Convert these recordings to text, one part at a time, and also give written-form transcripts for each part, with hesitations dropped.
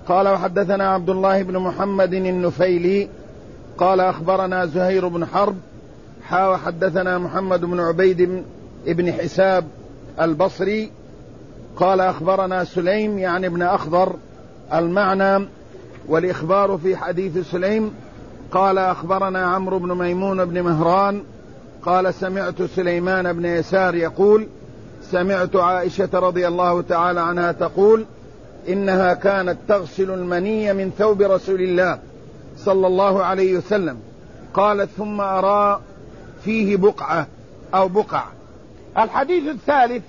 قال وحدثنا عبد الله بن محمد النفيلي قال أخبرنا زهير بن حرب وحدثنا محمد بن عبيد بن حساب البصري قال أخبرنا سليم يعني ابن أخضر المعنى والإخبار في حديث سليم. قال أخبرنا عمرو بن ميمون بن مهران قال سمعت سليمان بن يسار يقول سمعت عائشة رضي الله تعالى عنها تقول إنها كانت تغسل المني من ثوب رسول الله صلى الله عليه وسلم. قالت ثم أرى فيه بقعة أو بقع. الحديث الثالث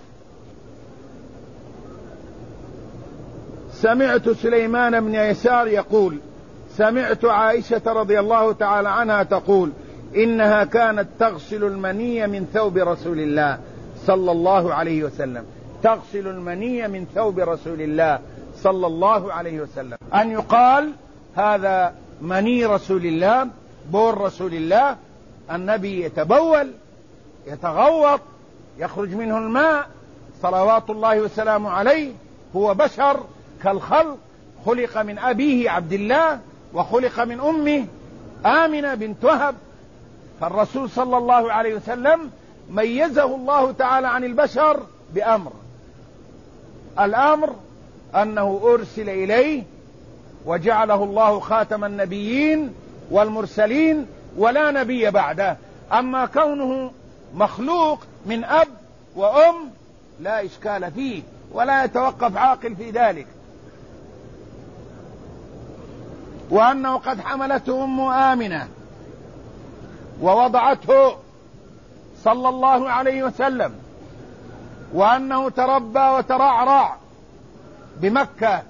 سمعت سليمان بن يسار يقول سمعت عائشة رضي الله تعالى عنها تقول إنها كانت تغسل المني من ثوب رسول الله صلى الله عليه وسلم. تغسل المني من ثوب رسول الله صلى الله عليه وسلم. أن يقال هذا مني رسول الله، بول رسول الله، النبي يتبول يتغوط يخرج منه الماء صلوات الله وسلامه عليه، هو بشر كالخلق، خلق من أبيه عبد الله وخلق من أمه آمنة بنت وهب. فالرسول صلى الله عليه وسلم ميزه الله تعالى عن البشر بأمر، الأمر أنه أرسل إليه وجعله الله خاتم النبيين والمرسلين ولا نبي بعده. أما كونه مخلوق من أب وأم لا إشكال فيه ولا يتوقف عاقل في ذلك. وأنه قد حملته أم آمنة ووضعته صلى الله عليه وسلم، وأنه تربى وترعرع بمكة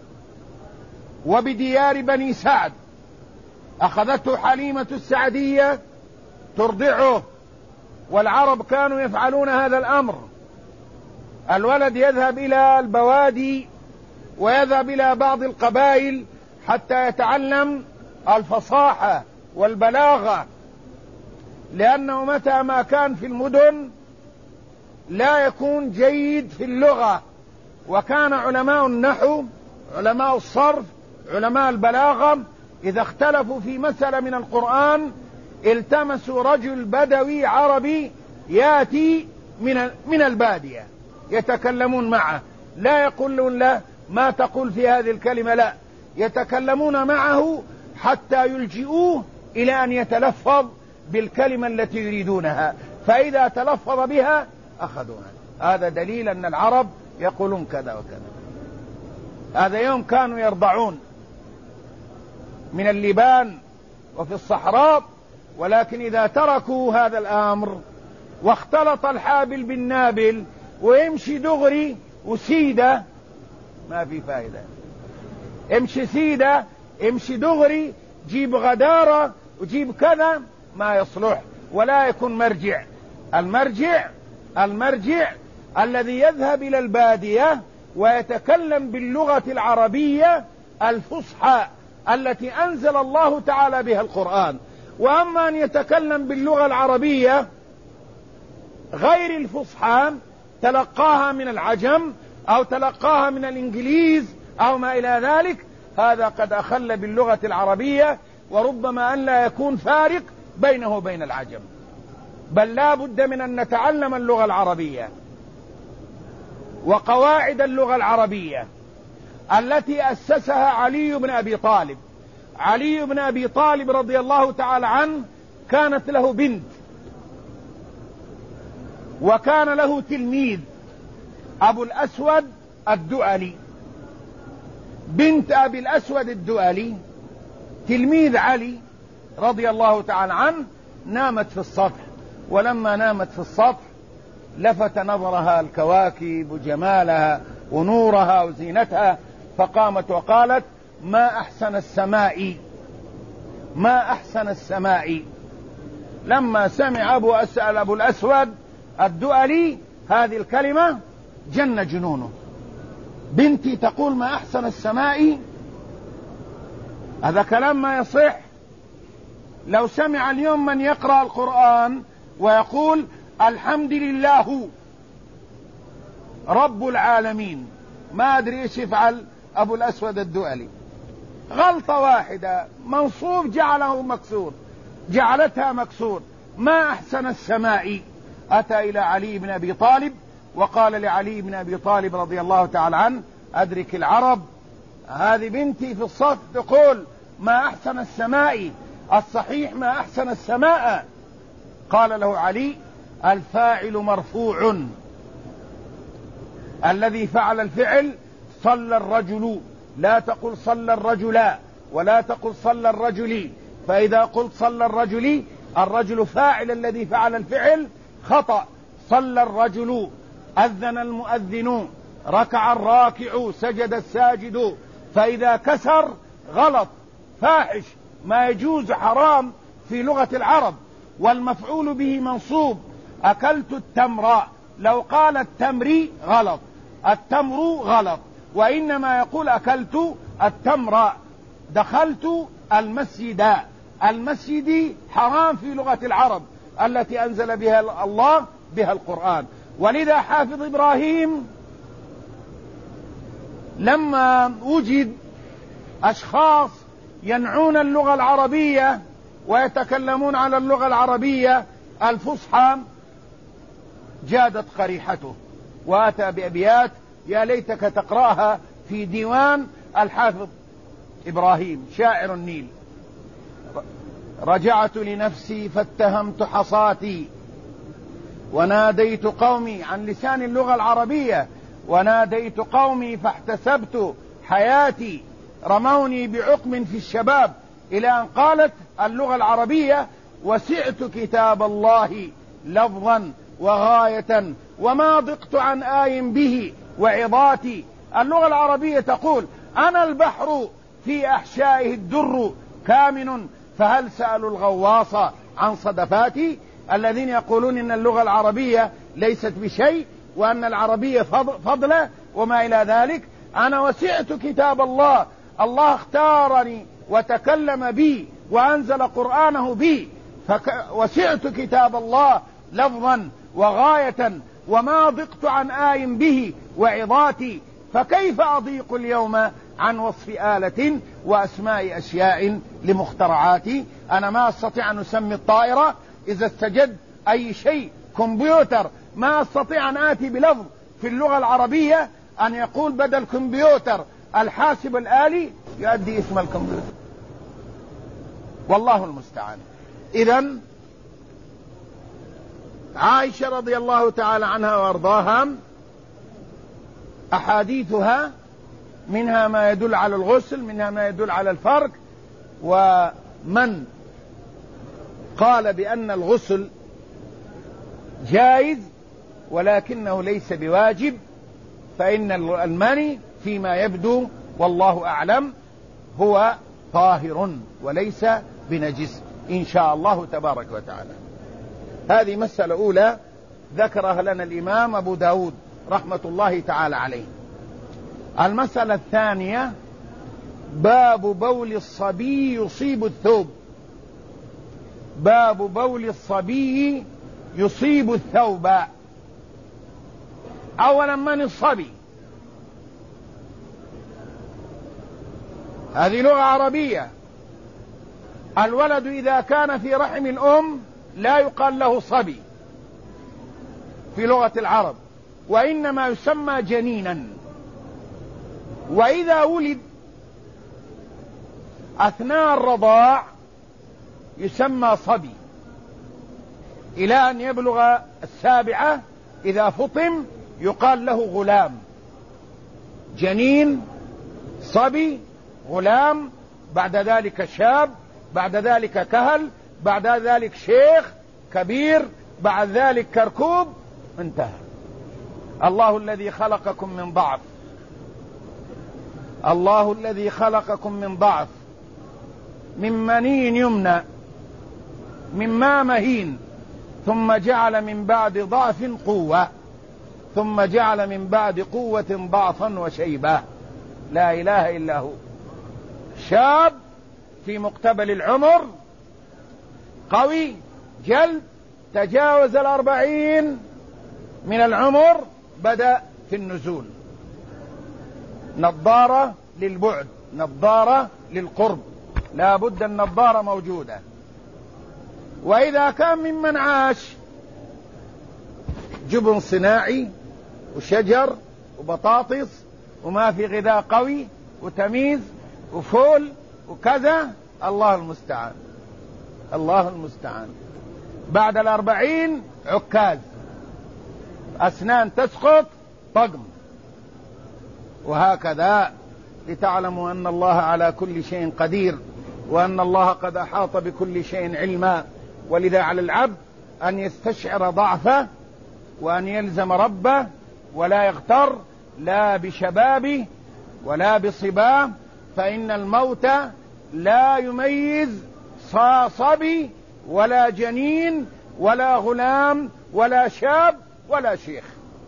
وبديار بني سعد، أخذته حليمة السعدية ترضعه، والعرب كانوا يفعلون هذا الأمر. الولد يذهب إلى البوادي ويذهب إلى بعض القبائل حتى يتعلم الفصاحة والبلاغة، لأنه متى ما كان في المدن لا يكون جيد في اللغة. وكان علماء النحو، علماء الصرف، علماء البلاغة إذا اختلفوا في مسألة من القرآن التمسوا رجل بدوي عربي يأتي من البادية يتكلمون معه، لا يقولون له ما تقول في هذه الكلمة، لا، يتكلمون معه حتى يلجئوه إلى أن يتلفظ بالكلمة التي يريدونها، فإذا تلفظ بها أخذوها. هذا دليل أن العرب يقولون كذا وكذا. هذا يوم كانوا يرضعون من اللبان وفي الصحراء، ولكن إذا تركوا هذا الأمر واختلط الحابل بالنابل ويمشي دغري وسيدة ما في فائدة. امشي سيدة، امشي دغري، جيب غدارة وجيب كذا، ما يصلح ولا يكون مرجع. المرجع الذي يذهب إلى البادية ويتكلم باللغة العربية الفصحى التي أنزل الله تعالى بها القرآن. وأما أن يتكلم باللغة العربية غير الفصحى تلقاها من العجم أو تلقاها من الإنجليز أو ما إلى ذلك، هذا قد أخل باللغة العربية، وربما أن لا يكون فارق بينه وبين العجم. بل لا بد من أن نتعلم اللغة العربية وقواعد اللغة العربية التي أسسها علي بن أبي طالب. علي بن أبي طالب رضي الله تعالى عنه كانت له بنت، وكان له تلميذ أبو الأسود الدؤلي. بنت أبي الأسود الدؤلي تلميذ علي رضي الله تعالى عنه نامت في السطح، ولما نامت في السطح لفت نظرها الكواكب وجمالها ونورها وزينتها، فقامت وقالت ما أحسن السماء، ما أحسن السماء. لما سمع أبو الأسود الدؤلي هذه الكلمة جن جنونه. بنتي تقول ما أحسن السماء، هذا كلام ما يصح. لو سمع اليوم من يقرأ القرآن ويقول الحمد لله رب العالمين، ما أدري إيش يفعل أبو الأسود الدؤلي، غلطة واحدة، منصوب جعله مكسور، جعلتها مكسور. ما أحسن السماء. أتى إلى علي بن أبي طالب وقال لعلي بن أبي طالب رضي الله تعالى عنه: أدرك العرب، هذه بنتي في الصف تقول ما أحسن السماء، الصحيح ما أحسن السماء. قال له علي: الفاعل مرفوع، الذي فعل الفعل صلى الرجل، لا تقل صلى الرجل ولا تقل صلى الرجل، فإذا قلت صلى الرجل، الرجل فاعل الذي فعل الفعل، خطأ. صلى الرجل، أذن المؤذن، ركع الراكع، سجد الساجد، فإذا كسر غلط فاحش، ما يجوز، حرام في لغة العرب. والمفعول به منصوب. أكلت التمر، لو قال التمر غلط، التمر غلط، وإنما يقول أكلت التمر. دخلت المسجد، المسجد حرام في لغة العرب التي أنزل بها الله بها القرآن. ولذا حافظ إبراهيم لما وجد أشخاص ينعون اللغة العربية ويتكلمون على اللغة العربية الفصحى، جادت قريحته وأتى بأبيات يا ليتك تقرأها في ديوان الحافظ إبراهيم شاعر النيل: رجعت لنفسي فاتهمت حصاتي وناديت قومي، عن لسان اللغة العربية، وناديت قومي فاحتسبت حياتي، رموني بعقم في الشباب، إلى أن قالت اللغة العربية: وسعت كتاب الله لفظا وغاية وما ضقت عن آي به وعظاتي. اللغة العربية تقول: أنا البحر في أحشائه الدر كامن، فهل سألوا الغواص عن صدفاتي؟ الذين يقولون إن اللغة العربية ليست بشيء وأن العربية فضلة وما إلى ذلك، أنا وسعت كتاب الله، الله اختارني وتكلم بي وأنزل قرآنه بي، وسعت كتاب الله لفظا وغاية وما ضقت عن آي به وعظاتي، فكيف أضيق اليوم عن وصف آلة وأسماء أشياء لمخترعاتي؟ أنا ما أستطيع أن أسمي الطائرة إذا استجد أي شيء كمبيوتر، ما أستطيع أن آتي بلفظ في اللغة العربية أن يقول بدل كمبيوتر الحاسب الآلي يؤدي اسم الكمبيوتر، والله المستعان. إذن عائشة رضي الله تعالى عنها وارضاها أحاديثها منها ما يدل على الغسل، منها ما يدل على الفرق، ومن قال بأن الغسل جائز ولكنه ليس بواجب، فإن المني فيما يبدو والله أعلم هو طاهر وليس بنجس إن شاء الله تبارك وتعالى. هذه مسألة أولى ذكرها لنا الإمام أبو داود رحمة الله تعالى عليه. المسألة الثانية: باب بول الصبي يصيب الثوب. باب بول الصبي يصيب الثوب. أولا، من الصبي؟ هذه لغة عربية. الولد إذا كان في رحم الأم لا يقال له صبي في لغة العرب، وإنما يسمى جنينا. وإذا ولد أثناء الرضاع يسمى صبي إلى أن يبلغ 7، إذا فطم يقال له غلام. جنين، صبي، غلام، بعد ذلك شاب، بعد ذلك كهل، بعد ذلك شيخ كبير، بعد ذلك كركوب، انتهى. الله الذي خلقكم من ضعف، الله الذي خلقكم من ضعف، من مني يمنى، من ماء مهين، ثم جعل من بعد ضعف قوة، ثم جعل من بعد قوة ضعفا وشيبة. لا إله إلا هو. شاب في مقتبل العمر، قوي جلد، تجاوز 40 من العمر، بدأ في النزول، نظارة للبعد، نظارة للقرب، لا بد النظارة موجودة. وإذا كان ممن عاش جبن صناعي وشجر وبطاطس وما في غذاء قوي وتمييز وفول وكذا، الله المستعان، الله المستعان. بعد 40 عكاز، أسنان تسقط طقم، وهكذا، لتعلموا أن الله على كل شيء قدير، وأن الله قد أحاط بكل شيء علما. ولذا على العبد أن يستشعر ضعفه وأن يلزم ربه، ولا يغتر لا بشبابه ولا بصباه، فإن الموت لا يميز صبي ولا جنين ولا غلام ولا شاب ولا شيخ.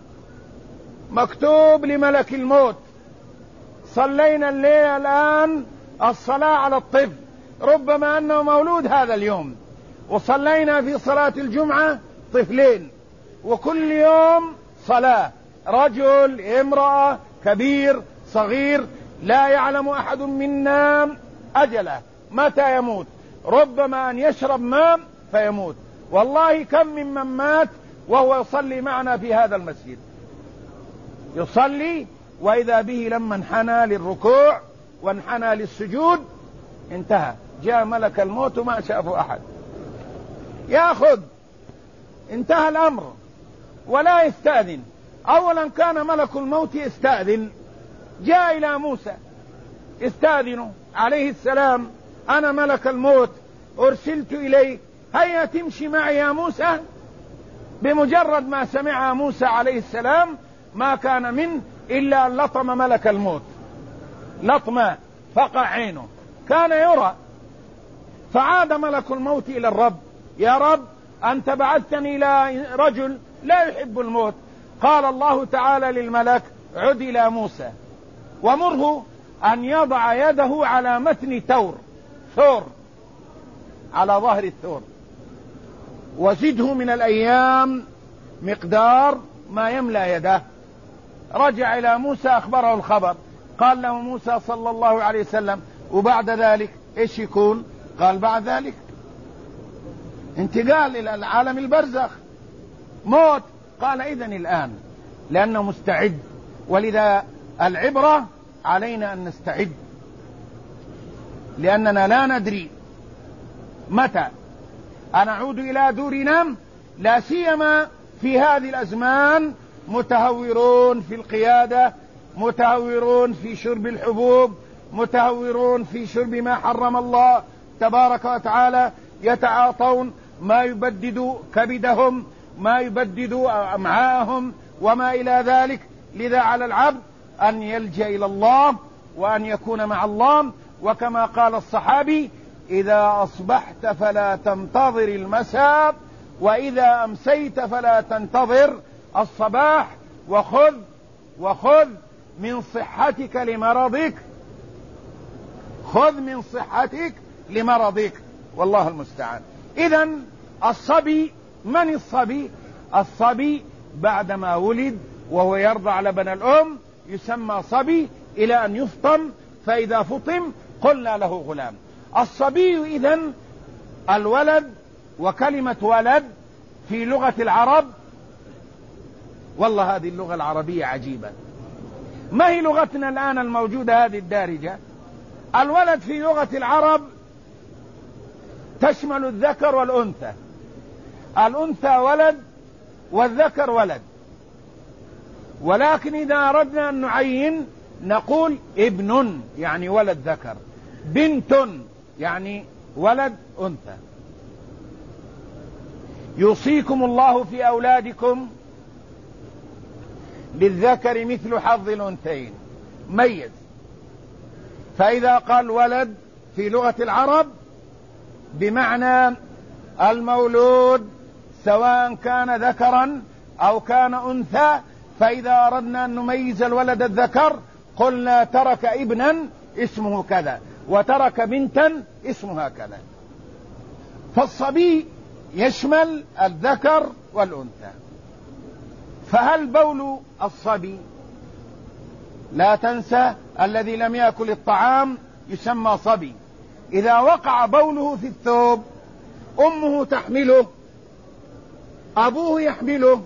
مكتوب لملك الموت. صلينا الليلة الآن الصلاة على الطفل، ربما أنه مولود هذا اليوم، وصلينا في صلاة الجمعة طفلين، وكل يوم صلاة، رجل امرأة كبير صغير، لا يعلم أحد منا أجله متى يموت، ربما أن يشرب ماء فيموت. والله كم ممن مات وهو يصلي معنا في هذا المسجد، يصلي وإذا به لما انحنى للركوع وانحنى للسجود انتهى، جاء ملك الموت وما شافه أحد يأخذ، انتهى الأمر، ولا يستأذن. أولا كان ملك الموت يستأذن، جاء إلى موسى استأذنه عليه السلام، أنا ملك الموت أرسلت إليك، هيا تمشي معي يا موسى. بمجرد ما سمع موسى عليه السلام ما كان منه إلا أن لطم ملك الموت لطمة، فقع عينه، كان يرى. فعاد ملك الموت إلى الرب، يا رب أنت بعثتني إلى رجل لا يحب الموت. قال الله تعالى للملك عد إلى موسى ومره أن يضع يده على متن ثور على ظهر الثور، وزده من الأيام مقدار ما يملأ يده. رجع إلى موسى أخبره الخبر، قال له موسى صلى الله عليه وسلم وبعد ذلك إيش يكون؟ قال بعد ذلك انتقال إلى العالم البرزخ، موت. قال إذن الآن، لأنه مستعد. ولذا العبرة علينا أن نستعد، لأننا لا ندري متى نعود إلى دورنا، لا سيما في هذه الأزمان متهورون في القيادة، متهورون في شرب الحبوب، متهورون في شرب ما حرم الله تبارك وتعالى، يتعاطون ما يبدد كبدهم، ما يبدد أمعاءهم وما إلى ذلك. لذا على العبد أن يلجأ إلى الله وأن يكون مع الله، وكما قال الصحابي إذا أصبحت فلا تنتظر المساء، وإذا أمسيت فلا تنتظر الصباح، وخذ من صحتك لمرضك، خذ من صحتك لمرضك، والله المستعان. إذن الصبي، من الصبي؟ الصبي بعدما ولد وهو يرضع لبن الأم يسمى صبي إلى أن يفطم، فإذا فطم قلنا له غلام. الصبي إذن الولد، وكلمة ولد في لغة العرب، والله هذه اللغة العربية عجيبة، ما هي لغتنا الآن الموجودة هذه الدارجة؟ الولد في لغة العرب تشمل الذكر والأنثى، الأنثى ولد والذكر ولد. ولكن إذا أردنا أن نعين نقول ابن يعني ولد ذكر، بنت يعني ولد أنثى. يوصيكم الله في أولادكم للذكر مثل حظ الأنثيين، ميز. فإذا قال ولد في لغة العرب بمعنى المولود سواء كان ذكرا أو كان أنثى. فإذا أردنا أن نميز الولد الذكر قلنا ترك ابنا اسمه كذا، وترك بنتا اسمها كذا. فالصبي يشمل الذكر والأنثى. فهل بول الصبي لا تنسى الذي لم يأكل الطعام يسمى صبي. إذا وقع بوله في الثوب أمه تحمله، أبوه يحمله،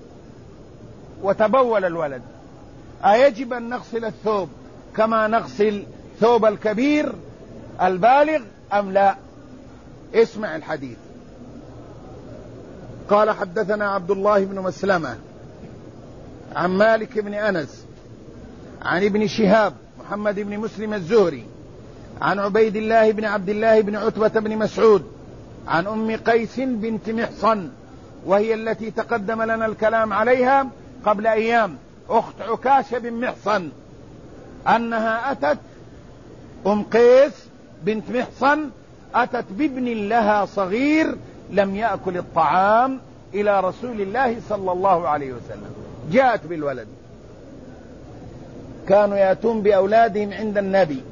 وتبول الولد، أيجب أن نغسل الثوب كما نغسل ثوب الكبير البالغ أم لا؟ اسمع الحديث. قال حدثنا عبد الله بن مسلمة عن مالك بن أنس عن ابن شهاب محمد بن مسلم الزهري عن عبيد الله بن عبد الله بن عتبة بن مسعود عن أم قيس بنت محصن، وهي التي تقدم لنا الكلام عليها قبل أيام، أخت عكاشة بن محصن، أنها أتت أم قيس بنت محصن أتت بابن لها صغير لم يأكل الطعام إلى رسول الله صلى الله عليه وسلم. جاءت بالولد، كانوا يأتون بأولادهم عند النبي،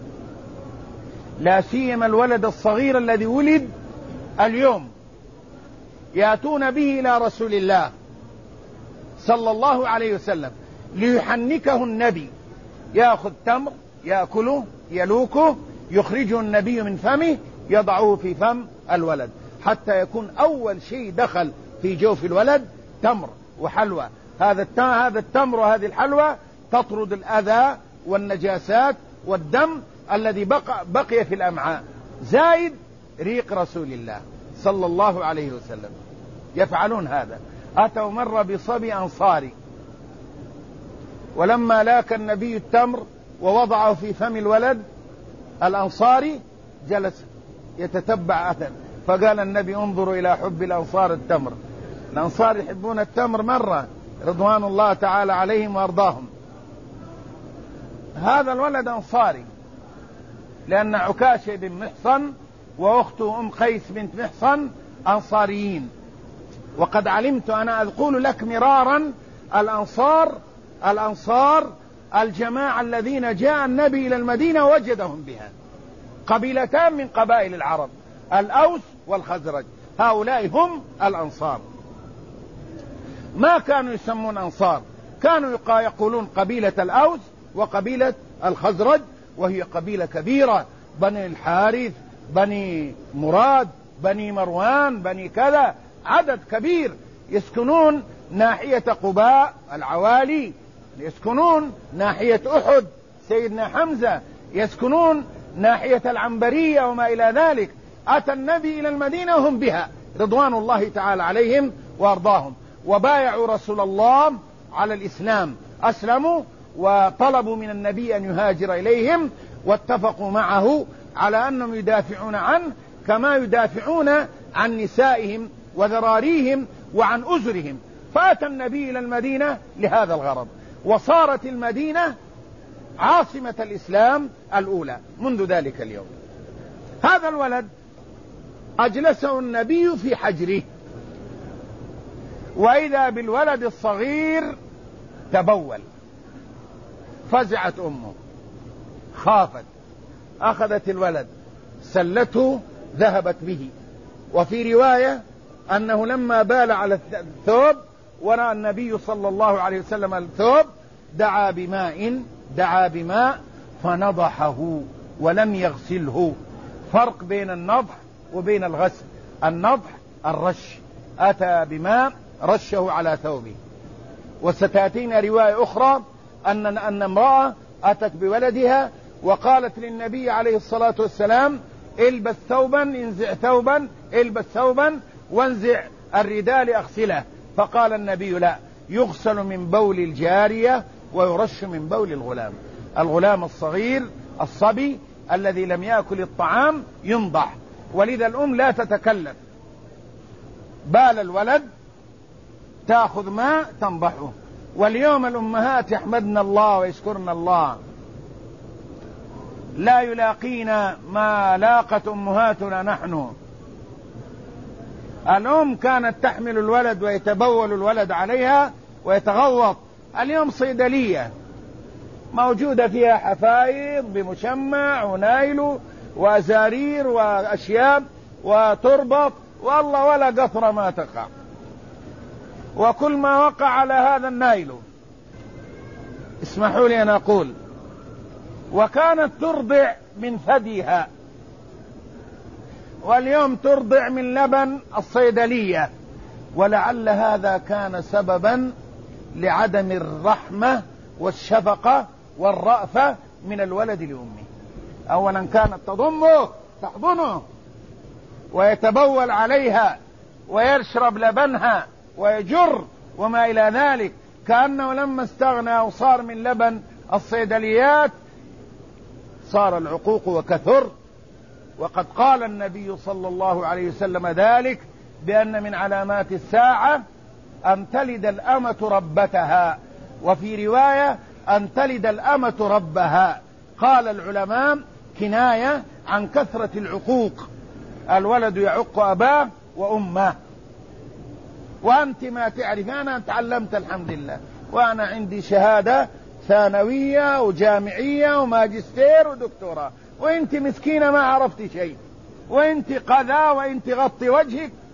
لا سيما الولد الصغير الذي ولد اليوم، يأتون به إلى رسول الله صلى الله عليه وسلم ليحنكه النبي، يأخذ تمر يأكله يلوكه، يخرجه النبي من فمه يضعه في فم الولد، حتى يكون أول شيء دخل في جوف الولد تمر وحلوى. هذا التمر وهذه الحلوى تطرد الأذى والنجاسات والدم الذي بقي في الأمعاء، زايد ريق رسول الله صلى الله عليه وسلم. يفعلون هذا. أتوا مرة بصبي أنصاري، ولما لاك النبي التمر ووضعه في فم الولد الأنصاري جلس يتتبع أثر، فقال النبي انظروا إلى حب الأنصار التمر. الأنصار يحبون التمر مرة رضوان الله تعالى عليهم وأرضاهم. هذا الولد أنصاري، لأن عكاشة بن محصن وأخته أم قيس بنت محصن أنصاريين. وقد علمت أنا أقول لك مرارا الأنصار الجماعة الذين جاء النبي إلى المدينة وجدهم بها، قبيلتان من قبائل العرب، الأوس والخزرج، هؤلاء هم الأنصار. ما كانوا يسمون أنصار، كانوا يقولون قبيلة الأوس وقبيلة الخزرج، وهي قبيلة كبيرة، بني الحارث، بني مراد، بني مروان، بني كذا، عدد كبير، يسكنون ناحية قباء العوالي، يسكنون ناحية أحد سيدنا حمزة، يسكنون ناحية العنبرية وما إلى ذلك. أتى النبي إلى المدينة وهم بها رضوان الله تعالى عليهم وأرضاهم، وبايعوا رسول الله على الإسلام، أسلموا وطلبوا من النبي أن يهاجر إليهم، واتفقوا معه على أنهم يدافعون عنه كما يدافعون عن نسائهم وذراريهم وعن أزرهم. فأتى النبي إلى المدينة لهذا الغرض، وصارت المدينة عاصمة الإسلام الأولى منذ ذلك اليوم. هذا الولد أجلسه النبي في حجره، وإذا بالولد الصغير تبول، فزعت أمه، خافت، أخذت الولد سلته ذهبت به. وفي رواية أنه لما بال على الثوب ورأى النبي صلى الله عليه وسلم الثوب دعا بماء فنضحه ولم يغسله. فرق بين النضح وبين الغسل. النضح الرش، أتى بماء رشه على ثوبه. وستأتينا رواية أخرى أن امرأة أتت بولدها وقالت للنبي عليه الصلاة والسلام البس ثوبا، انزع ثوبا، البس ثوبا وانزع الرداء لأغسله. فقال النبي لا، يغسل من بول الجارية ويرش من بول الغلام الصغير الصبي الذي لم يأكل الطعام ينضح. ولذا الأم لا تتكلف، بال الولد تأخذ ماء تنضحه. واليوم الأمهات يحمدن الله ويشكرن الله، لا يلاقينا ما لاقت أمهاتنا نحن. الأم كانت تحمل الولد ويتبول الولد عليها ويتغوط. اليوم صيدلية موجودة فيها حفايض بمشمع ونايل وأزارير وأشياء وتربط، والله ولا قطرة ما تقع، وكل ما وقع على هذا النايل. اسمع اسمحوا لي أن أقول وكانت ترضع من ثديها، واليوم ترضع من لبن الصيدلية، ولعل هذا كان سببا لعدم الرحمة والشفقة والرأفة من الولد لأمه. أولا كانت تضمه تحضنه ويتبول عليها ويشرب لبنها ويجر وما إلى ذلك، كأنه لما استغنى وصار من لبن الصيدليات صار العقوق وكثر. وقد قال النبي صلى الله عليه وسلم ذلك بأن من علامات الساعة أن تلد الأمة ربتها، وفي رواية أن تلد الأمة ربها. قال العلماء كناية عن كثرة العقوق، الولد يعق أباه وأمه. وأنت ما تعرف، أنا تعلمت الحمد لله وأنا عندي شهادة ثانوية وجامعية وماجستير ودكتوراه، وانت مسكينة ما عرفتي شيء، وانت قذا، وانت غطي وجهك